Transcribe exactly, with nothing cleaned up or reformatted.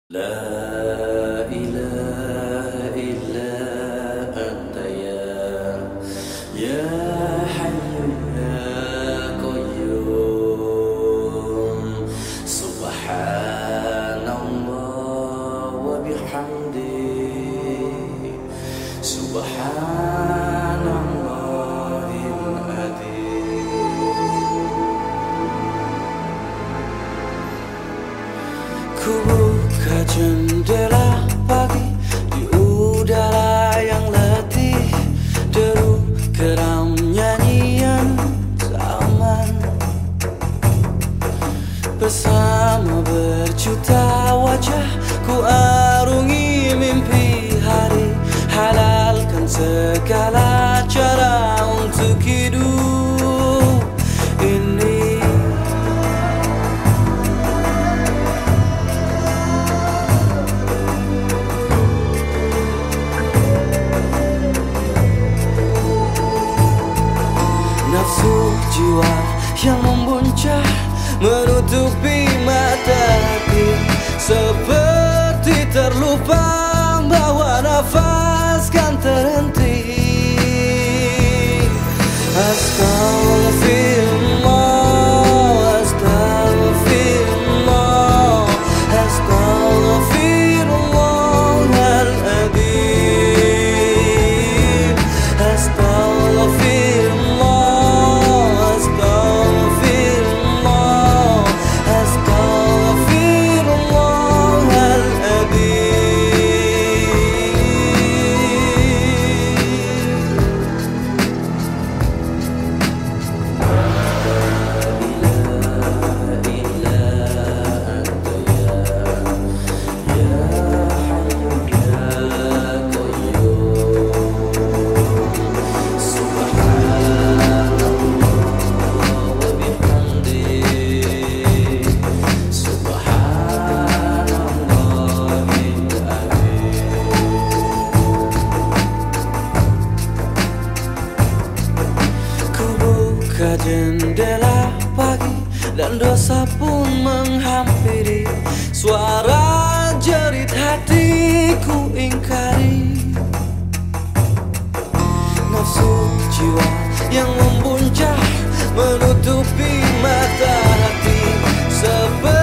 La ilaha illa anta ya ya hayyu ya qayyum. Subhanallah wa bihamdihi subhanallahil adzim. Ku buka jendela pagi di udara yang letih, deru geram nyanyian zaman. Bersama berjuta wajah ku arungi mimpi hari, halalkan segala cara untuk hidup ini. Nafsu jiwa yang membuncah menutupi mata hati, seperti terlupa bahwa nafas kan terhenti. Astaghfirullah, astaghfirullah, astaghfirullahaladzim. Astaghfirullah, astaghfirullah, astaghfirullahaladzim. Buka jendela pagi dan dosa pun menghampiri, suara jerit hatiku ingkari. Nafsu jiwa yang membuncah menutupi mata hati, seperti